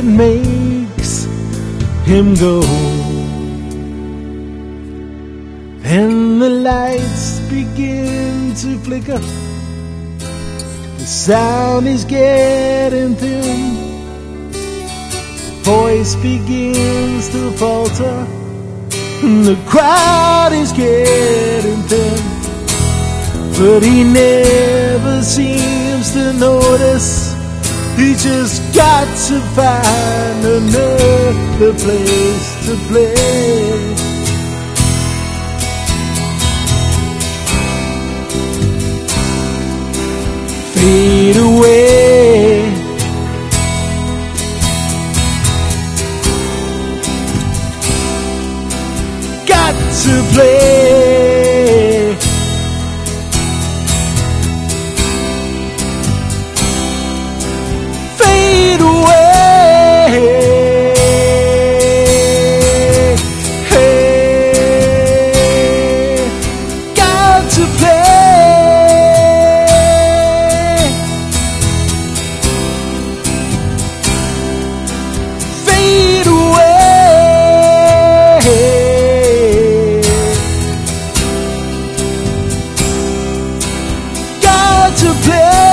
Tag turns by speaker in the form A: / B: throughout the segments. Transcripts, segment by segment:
A: makes him go. Then the lights begin to flicker, the sound is getting thin, voice begins to falter, the crowd is getting thin. But he never seems to notice, he just got to find another place to play. Fade away, got to play. Fade away, hey, got to play. To play.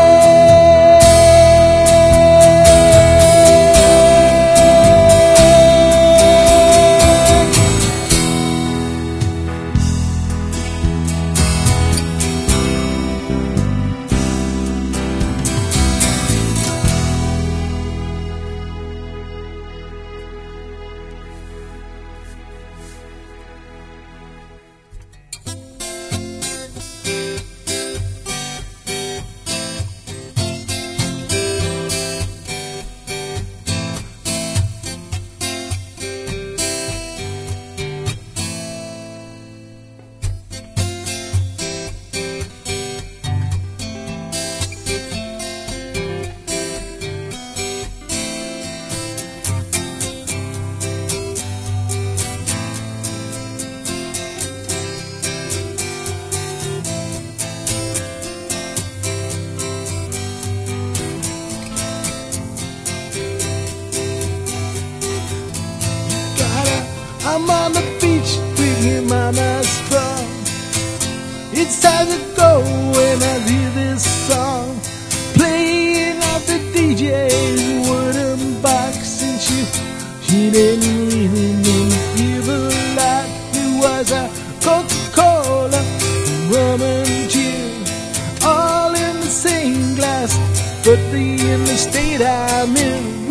A: I'm on the beach with him on a straw. It's time to go when I hear this song playing off the DJ's wooden box, and she didn't really give a lot. It was a Coca-Cola, rum and gin, all in the same glass, but in the state I'm in,